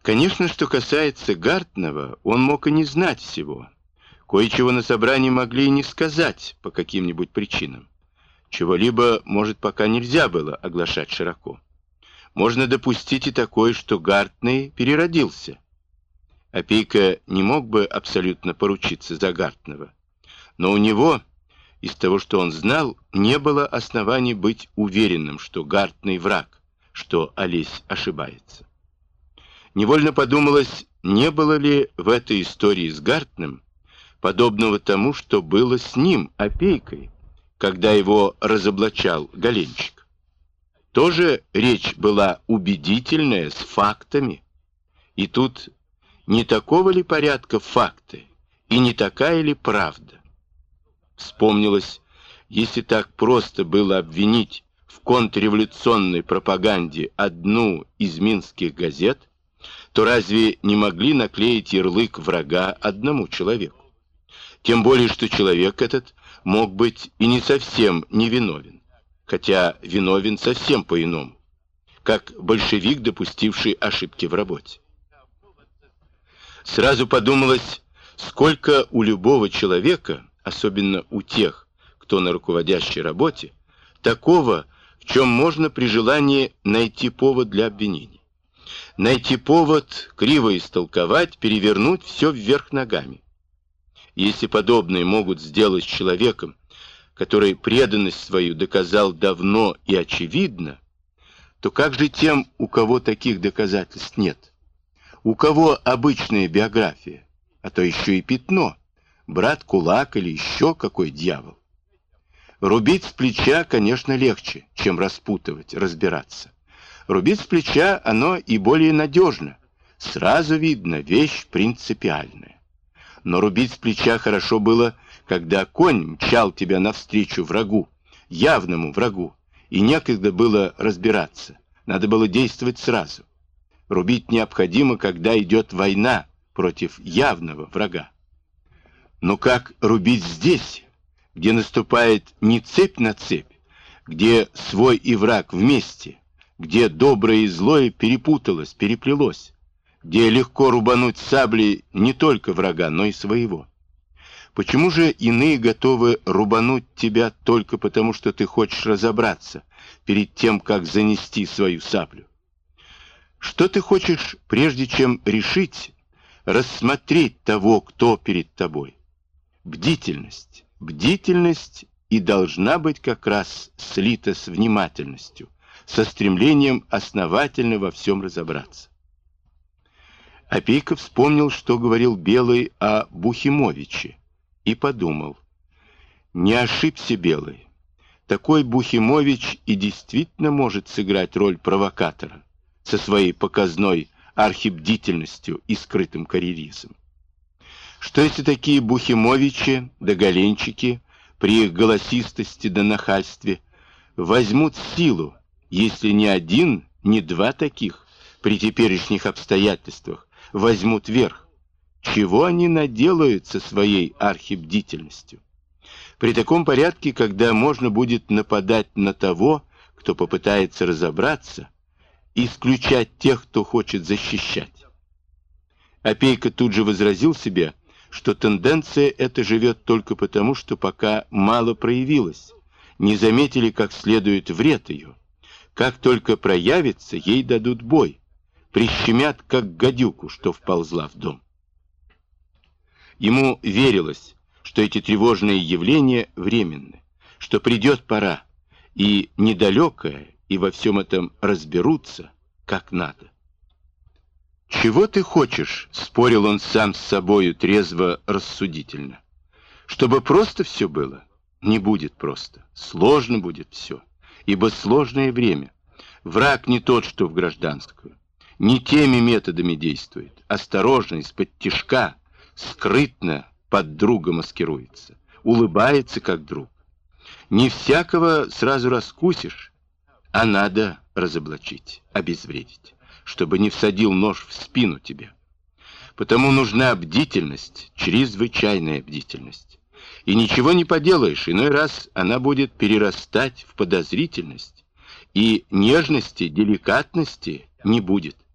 Конечно, что касается Гартнова, он мог и не знать всего. Кое-чего на собрании могли и не сказать по каким-нибудь причинам. Чего-либо, может, пока нельзя было оглашать широко. Можно допустить и такое, что Гартный переродился. Опейка не мог бы абсолютно поручиться за Гартнова. Но у него, из того, что он знал, не было оснований быть уверенным, что Гартный враг, что Олесь ошибается. Невольно подумалось, не было ли в этой истории с Гартным подобного тому, что было с ним, Опейкой, когда его разоблачал Голенчик. Тоже речь была убедительная, с фактами. И тут не такого ли порядка факты, и не такая ли правда? Вспомнилось, если так просто было обвинить в контрреволюционной пропаганде одну из минских газет, то разве не могли наклеить ярлык врага одному человеку? Тем более, что человек этот мог быть и не совсем невиновен, хотя виновен совсем по-иному, как большевик, допустивший ошибки в работе. Сразу подумалось, сколько у любого человека, особенно у тех, кто на руководящей работе, такого, в чем можно при желании найти повод для обвинений. Найти повод, криво истолковать, перевернуть все вверх ногами. Если подобные могут сделать с человеком, который преданность свою доказал давно и очевидно, то как же тем, у кого таких доказательств нет? У кого обычная биография, а то еще и пятно, брат-кулак или еще какой дьявол? Рубить с плеча, конечно, легче, чем распутывать, разбираться. Рубить с плеча оно и более надежно. Сразу видно, вещь принципиальная. Но рубить с плеча хорошо было, когда конь мчал тебя навстречу врагу, явному врагу, и некогда было разбираться, надо было действовать сразу. Рубить необходимо, когда идет война против явного врага. Но как рубить здесь, где наступает не цепь на цепь, где свой и враг вместе, где доброе и злое перепуталось, переплелось, где легко рубануть саблей не только врага, но и своего? Почему же иные готовы рубануть тебя только потому, что ты хочешь разобраться перед тем, как занести свою саблю? Что ты хочешь, прежде чем решить, рассмотреть того, кто перед тобой? Бдительность. Бдительность и должна быть как раз слита с внимательностью, со стремлением основательно во всем разобраться. Опейка вспомнил, что говорил Белый о Бухимовиче, и подумал, не ошибся Белый. Такой Бухимович и действительно может сыграть роль провокатора со своей показной архибдительностью и скрытым карьеризмом. Что если такие Бухимовичи да Голенчики при их голосистости да нахальстве возьмут силу, если ни один, ни два таких при теперешних обстоятельствах возьмут верх? Чего они наделают со своей архибдительностью? При таком порядке, когда можно будет нападать на того, кто попытается разобраться, исключать тех, кто хочет защищать. Опейка тут же возразил себе, что тенденция эта живет только потому, что пока мало проявилась, не заметили как следует вред ее. Как только проявится, ей дадут бой, прищемят, как гадюку, что вползла в дом. Ему верилось, что эти тревожные явления временны, что придет пора, и недалекая, и во всем этом разберутся, как надо. «Чего ты хочешь?» — спорил он сам с собою трезво-рассудительно. «Чтобы просто все было? Не будет просто. Сложно будет все, ибо сложное время. Враг не тот, что в гражданскую. Не теми методами действует. Осторожно, из-под тишка, скрытно под друга маскируется. Улыбается, как друг. Не всякого сразу раскусишь, а надо разоблачить, обезвредить, чтобы не всадил нож в спину тебе. Потому нужна бдительность, чрезвычайная бдительность. И ничего не поделаешь, иной раз она будет перерастать в подозрительность, и нежности, деликатности не будет.